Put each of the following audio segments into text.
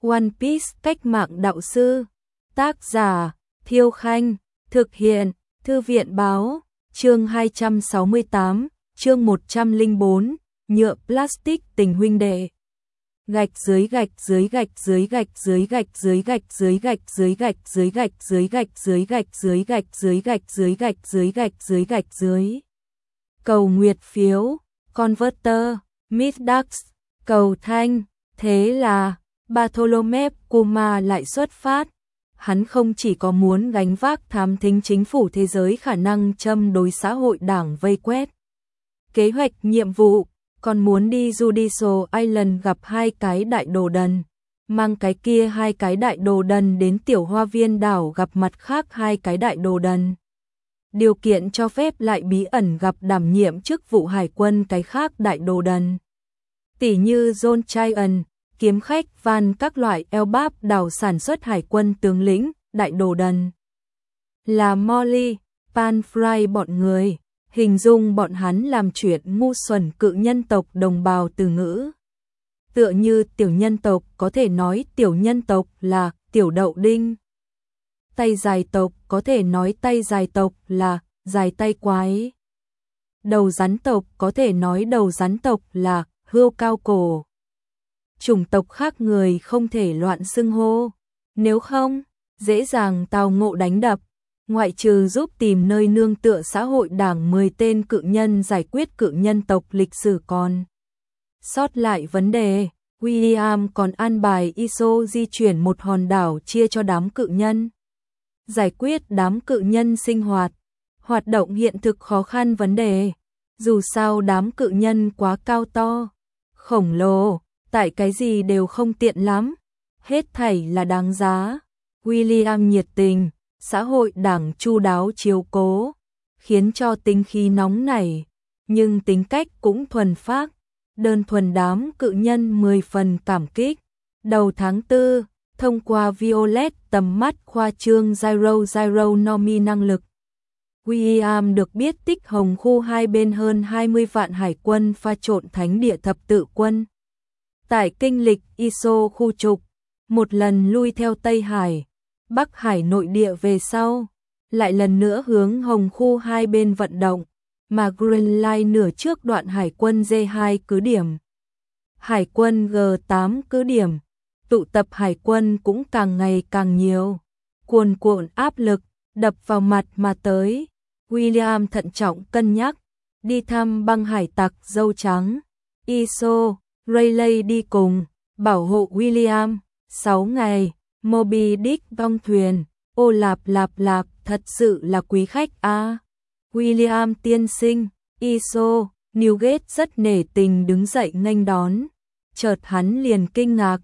One Piece cách mạng đạo sư. Tác giả Thiêu Khanh. Thực hiện Thư viện Báo. Chương 268, chương 104, nhựa plastic tình huynh đệ. Gạch dưới gạch dưới gạch dưới gạch dưới gạch dưới gạch dưới gạch dưới gạch dưới gạch dưới gạch dưới gạch dưới gạch dưới gạch dưới gạch dưới gạch dưới gạch dưới. Cầu nguyệt phiếu, Converter, Midax, cầu thanh. Thế là Bartholomew Kuma lại xuất phát. Hắn không chỉ có muốn gánh vác thám thính chính phủ thế giới khả năng châm đối xã hội đảng vây quét kế hoạch nhiệm vụ, còn muốn đi Judicial Island gặp hai cái đại đồ đần, mang cái kia hai cái đại đồ đần đến tiểu hoa viên đảo gặp mặt khác hai cái đại đồ đần. Điều kiện cho phép lại bí ẩn gặp đảm nhiệm chức vụ hải quân cái khác đại đồ đần. Tỷ như John Cheyenne, kiếm khách Van các loại Elbap đảo sản xuất hải quân tướng lĩnh, đại đồ đần. Là Molly, Pan Fry bọn người, hình dung bọn hắn làm chuyện ngu xuẩn cự nhân tộc đồng bào từ ngữ. Tựa như tiểu nhân tộc có thể nói tiểu nhân tộc là tiểu đậu đinh. Tay dài tộc có thể nói tay dài tộc là dài tay quái. Đầu rắn tộc có thể nói đầu rắn tộc là hươu cao cổ. Chủng tộc khác người không thể loạn xưng hô, nếu không, dễ dàng tao ngộ đánh đập. Ngoại trừ giúp tìm nơi nương tựa xã hội đảng 10 tên cự nhân giải quyết cự nhân tộc lịch sử còn sót lại vấn đề, William còn an bài ISO di chuyển một hòn đảo chia cho đám cự nhân. Giải quyết đám cự nhân sinh hoạt động hiện thực khó khăn vấn đề. Dù sao đám cự nhân quá cao to, khổng lồ, tại cái gì đều không tiện lắm, hết thảy là đáng giá. William nhiệt tình, xã hội đảng chu đáo chiếu cố, khiến cho tính khí nóng nảy, nhưng tính cách cũng thuần phác, đơn thuần đám cự nhân 10 phần cảm kích. Đầu tháng 4, thông qua Violet tầm mắt khoa trương Gyro Nomi năng lực, William được biết tích hồng khu hai bên hơn 20 vạn hải quân pha trộn thánh địa thập tự quân. Tại kinh lịch ISO khu trục, một lần lui theo Tây Hải, Bắc Hải nội địa về sau, lại lần nữa hướng hồng khu hai bên vận động, mà Green Line nửa trước đoạn hải quân G2 cứ điểm, hải quân G8 cứ điểm, tụ tập hải quân cũng càng ngày càng nhiều, cuồn cuộn áp lực, đập vào mặt mà tới. William thận trọng cân nhắc, đi thăm băng hải tặc dâu trắng, ISO, Rayleigh đi cùng, bảo hộ William. 6 ngày, Moby Dick vong thuyền, ô lạp lạp, thật sự là quý khách a. William tiên sinh, ISO, Newgate rất nể tình đứng dậy nghênh đón. Chợt hắn liền kinh ngạc,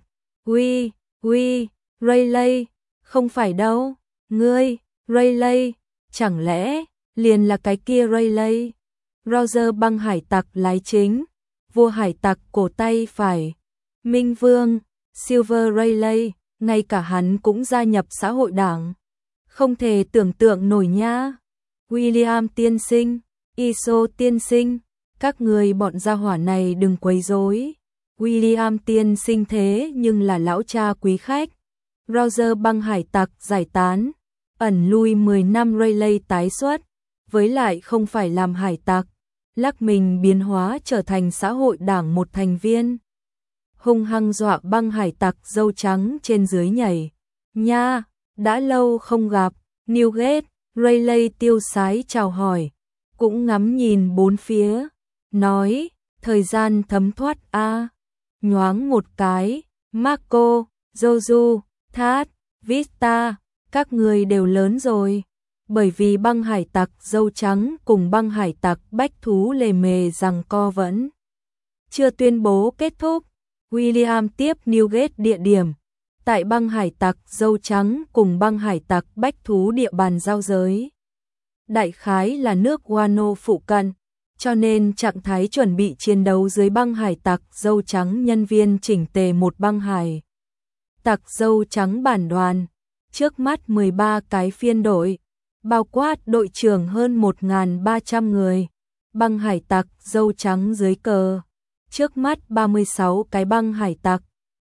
Rayleigh, không phải đâu, ngươi, Rayleigh, chẳng lẽ liền là cái kia Rayleigh? Roger băng hải tặc lái chính, vua hải tặc cổ tay phải, Minh Vương, Silver Rayleigh, ngay cả hắn cũng gia nhập xã hội đảng. Không thể tưởng tượng nổi nha. William tiên sinh, ISO tiên sinh, các người bọn gia hỏa này đừng quấy rối. William tiên sinh thế nhưng là lão cha quý khách. Roger băng hải tặc giải tán, ẩn lui 10 năm Rayleigh tái xuất, với lại không phải làm hải tặc, lắc mình biến hóa trở thành xã hội đảng một thành viên. Hung hăng dọa băng hải tặc dâu trắng trên dưới nhảy. Nha, đã lâu không gặp. Newgate, Rayleigh tiêu sái chào hỏi, cũng ngắm nhìn bốn phía, nói, thời gian thấm thoát a. Nhoáng một cái, Marco, Joju, Thad, Vista, các người đều lớn rồi. Bởi vì băng hải tặc dâu trắng cùng băng hải tặc bách thú lề mề giằng co vẫn chưa tuyên bố kết thúc. William tiếp Newgate địa điểm, tại băng hải tặc dâu trắng cùng băng hải tặc bách thú địa bàn giao giới. Đại khái là nước Wano phụ cận, cho nên trạng thái chuẩn bị chiến đấu dưới băng hải tặc dâu trắng nhân viên chỉnh tề một băng hải tặc dâu trắng bản đoàn, trước mắt 13 cái phiên đội, bao quát đội trưởng hơn 1.300 người, băng hải tặc dâu trắng dưới cờ. Trước mắt 36 cái băng hải tặc,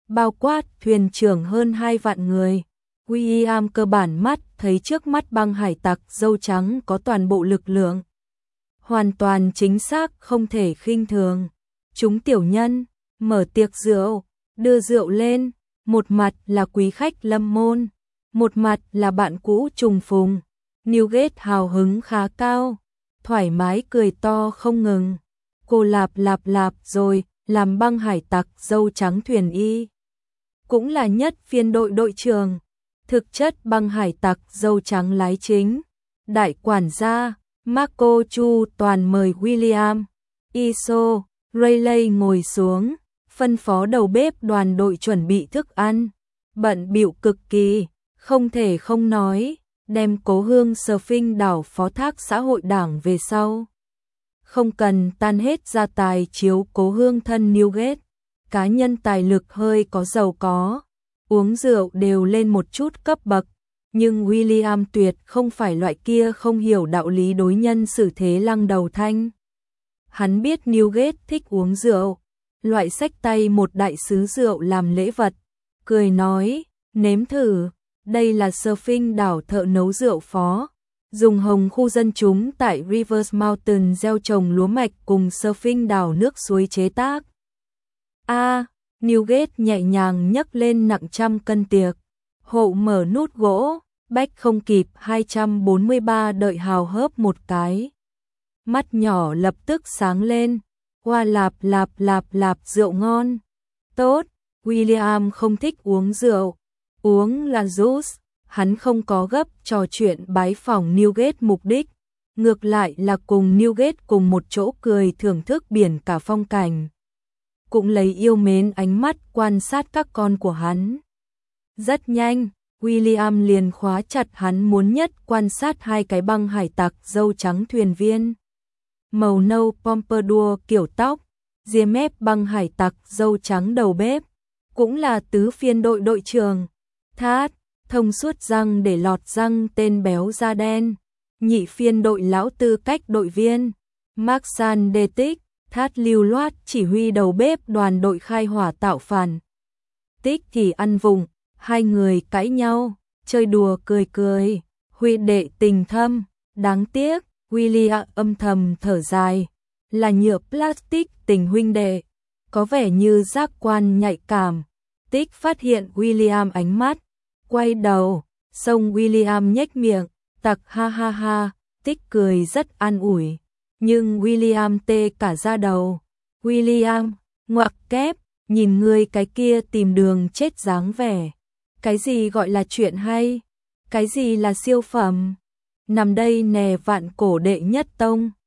bao quát thuyền trưởng hơn 2 vạn người. William cơ bản mắt thấy trước mắt băng hải tặc dâu trắng có toàn bộ lực lượng. Hoàn toàn chính xác không thể khinh thường. Chúng tiểu nhân, mở tiệc rượu, đưa rượu lên, một mặt là quý khách lâm môn, một mặt là bạn cũ trùng phùng. Newgate hào hứng khá cao, thoải mái cười to không ngừng. Cô lạp rồi, làm băng hải tặc dâu trắng thuyền y. Cũng là nhất phiên đội đội trưởng. Thực chất băng hải tặc dâu trắng lái chính. Đại quản gia, Marco Chu toàn mời William, Iso, Rayleigh ngồi xuống, phân phó đầu bếp đoàn đội chuẩn bị thức ăn. Bận bịu cực kỳ, không thể không nói, đem cố hương surfing đảo phó thác xã hội đảng về sau. Không cần tan hết gia tài chiếu cố hương thân Newgate, cá nhân tài lực hơi có giàu có, uống rượu đều lên một chút cấp bậc, nhưng William tuyệt không phải loại kia không hiểu đạo lý đối nhân xử thế lăng đầu thanh. Hắn biết Newgate thích uống rượu, loại xách tay một đại sứ rượu làm lễ vật, cười nói, nếm thử, đây là surfing đảo thợ nấu rượu phó. Dùng hồng khu dân chúng tại Rivers Mountain gieo trồng lúa mạch cùng surfing đảo nước suối chế tác. Newgate nhẹ nhàng nhấc lên nặng 100 cân tiệc. Hộ mở nút gỗ, Bách không kịp 243 đợi hào hớp một cái. Mắt nhỏ lập tức sáng lên. Hoa lạp rượu ngon. Tốt, William không thích uống rượu. Uống là juice. Hắn không có gấp trò chuyện bái phỏng Newgate mục đích, ngược lại là cùng Newgate cùng một chỗ cười thưởng thức biển cả phong cảnh. Cũng lấy yêu mến ánh mắt quan sát các con của hắn. Rất nhanh, William liền khóa chặt hắn muốn nhất quan sát hai cái băng hải tặc dâu trắng thuyền viên. Màu nâu pompadour kiểu tóc, ria mép băng hải tặc dâu trắng đầu bếp, cũng là tứ phiên đội đội trưởng. Thát thông suốt răng để lọt răng tên béo da đen, nhị phiên đội lão tư cách đội viên, Maxan Detic, Thát lưu loát chỉ huy đầu bếp đoàn đội khai hỏa tạo phản. Tích thì ăn vùng, hai người cãi nhau, chơi đùa cười, huy đệ tình thâm, đáng tiếc, William âm thầm thở dài, là nhựa plastic tình huynh đệ, có vẻ như giác quan nhạy cảm. Tích phát hiện William ánh mắt, quay đầu, xong William nhếch miệng, tặc ha ha, Tích cười rất an ủi, nhưng William tê cả da đầu. William, ngoặc kép, nhìn ngươi cái kia tìm đường chết dáng vẻ. Cái gì gọi là chuyện hay? Cái gì là siêu phẩm? Nằm đây nè vạn cổ đệ nhất tông.